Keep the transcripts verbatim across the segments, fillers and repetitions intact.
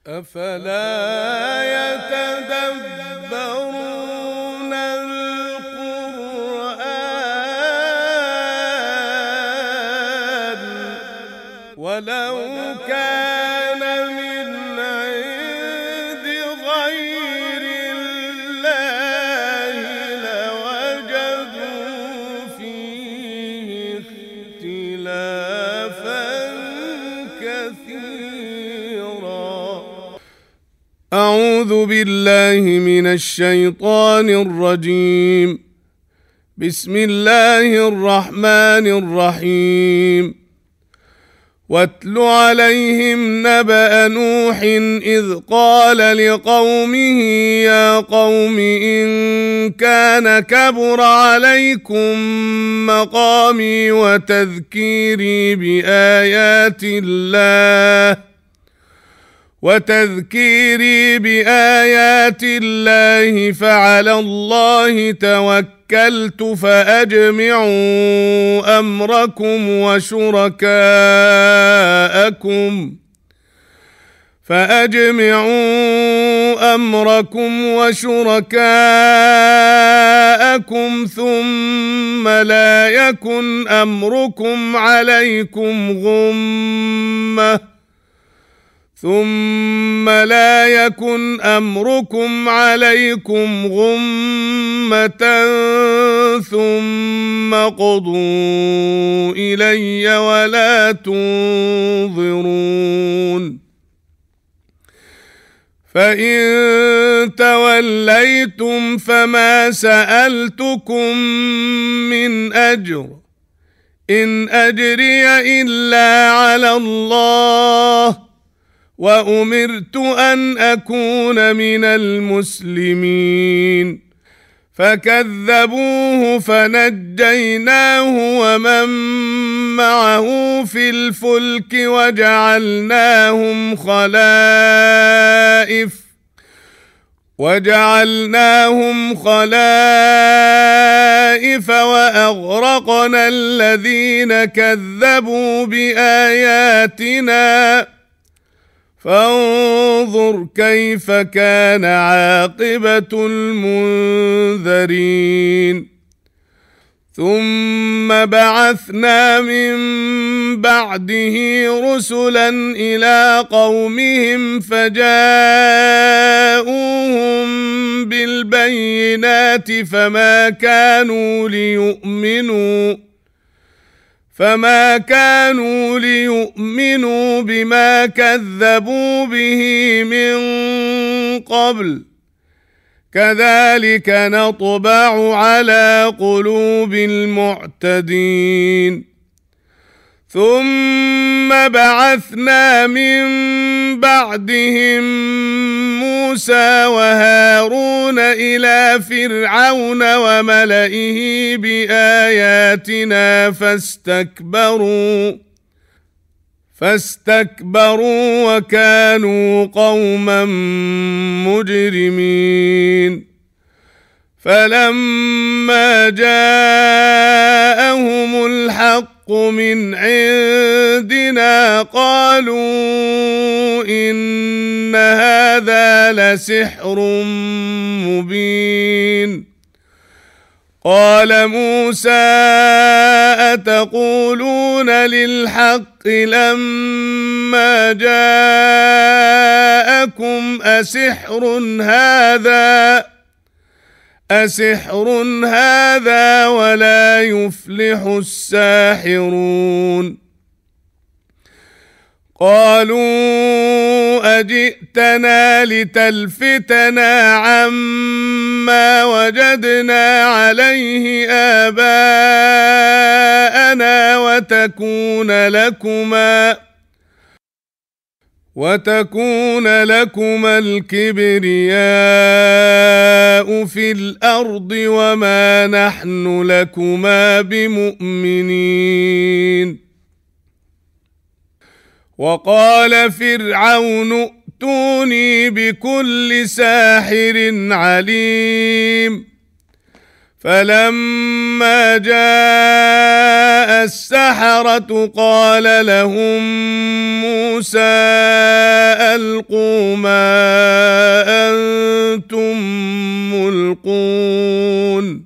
أفلا يتدبرون القرآن ولو كان من عند غير الله لوجدوا فيه اختلافا كثيرا. أعوذ بالله من الشيطان الرجيم. بسم الله الرحمن الرحيم. واتل عليهم نبأ نوح إذ قال لقومه يا قوم إن كان كبر عليكم مقامي وتذكيري بآيات الله وتذكيري بآيات الله فعلى الله توكلت فأجمعوا أمركم وشركاءكم فأجمعوا أمركم وشركاءكم ثم لا يكن أمركم عليكم غمة ثم لا يكن أمركم عليكم غمة ثم قضوا إلي ولا تنظرون. فإن توليتم فما سألتكم من أجر إن أجري إلا على الله وأمرت أن أكون من المسلمين. فكذبوه فنجيناه ومن معه في الفلك وجعلناهم خلائف وجعلناهم خلائف وأغرقنا الذين كذبوا بآياتنا فانظر كيف كان عاقبة المنذرين. ثم بعثنا من بعده رسلا إلى قومهم فجاءوهم بالبينات فما كانوا ليؤمنوا فما كانوا ليؤمنوا بما كذبوا به من قبل كذلك نطبع على قلوب المعتدين. ثم بعثنا من بعدهم موسى وهارون إلى فرعون وملئه بآياتنا فاستكبروا فاستكبروا وكانوا قوما مجرمين. فلما جاءهم الحق من عندنا قالوا إن هذا لسحر مبين. قال موسى أتقولون للحق لما جاءكم أسحر هذا أسحر هذا ولا يفلح الساحرون. قالوا أجئتنا لتلفتنا عما وجدنا عليه آباءنا وتكون لكما وتكون لكما الكبرياء في الأرض وما نحن لكما بمؤمنين. وقال فرعون ائتوني بكل ساحر عليم. فلما جاء السحرة قال لهم موسى ألقوا ما أنتم ملقون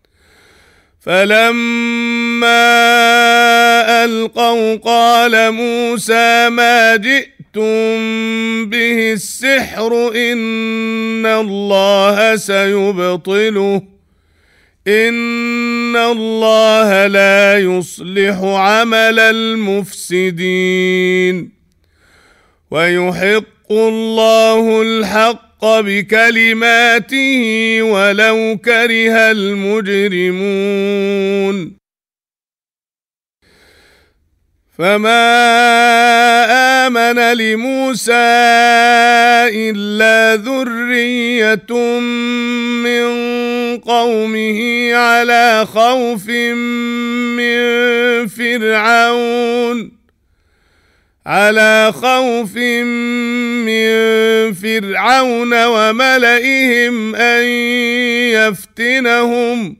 فلما ألقوا قال موسى ما جئتم به السحر إن الله سيبطله إن الله لا يصلح عمل المفسدين ويحق الله الحق بكلماته ولو كره المجرمون فما آمن لموسى إلا ذرية من قومه على خوف من فرعون على خوف من فرعون وملئهم أن يفتنهم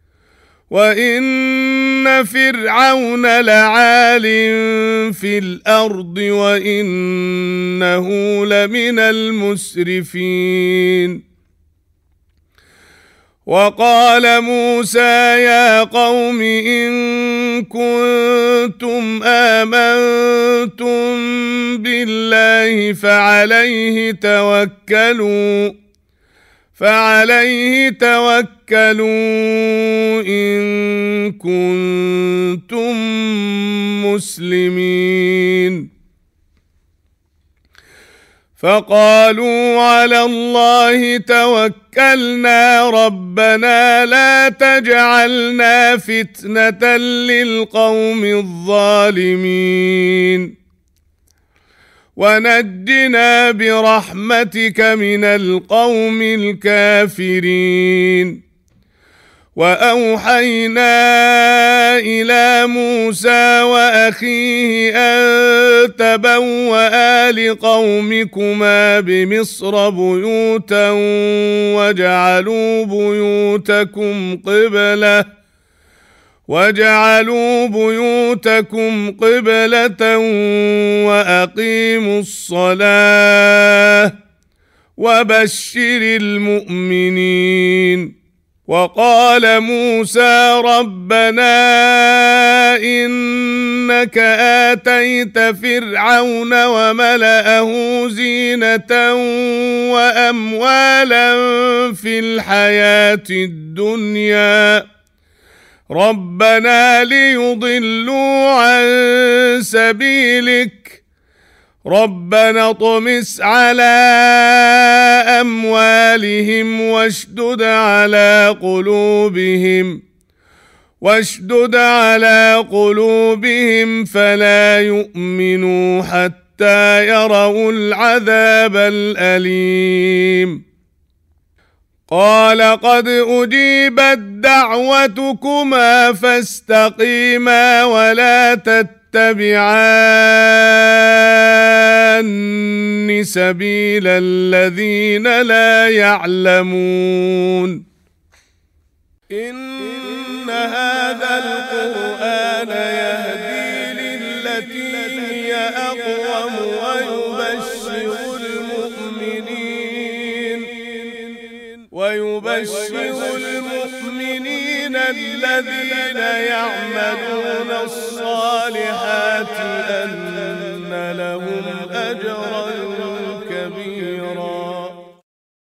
وإن فرعون لعال في الأرض وإنه لمن المسرفين وقال موسى يا قوم إن كنتم آمنتم بالله فعليه توكلوا فعليه توكلوا إن كنتم مسلمين فقالوا على الله توكلنا ربنا لا تجعلنا فتنة للقوم الظالمين ونجنا برحمتك من القوم الكافرين وأوحينا إلى موسى وأخيه أن تبوأ لقومكما بمصر بيوتا وجعلوا بيوتكم قبلة وجعلوا بيوتكم قبلة وأقيموا الصلاة وبشر المؤمنين وقال موسى ربنا إنك آتيت فرعون وملأه زينة وأموالا في الحياة الدنيا ربنا ليضلوا عن سبيلك ربنا اطمس على أموالهم واشدد على قلوبهم واشدد على قلوبهم فلا يؤمنوا حتى يروا العذاب الأليم قال قد أجيبت دعوتكما فاستقيما ولا تتبعان سبيل الذين لا يعلمون إن هذا القرآن يهدي للتي هي أقوم ويبشر المؤمنين ويبشر المؤمنين الذين يعملون الصالحات أن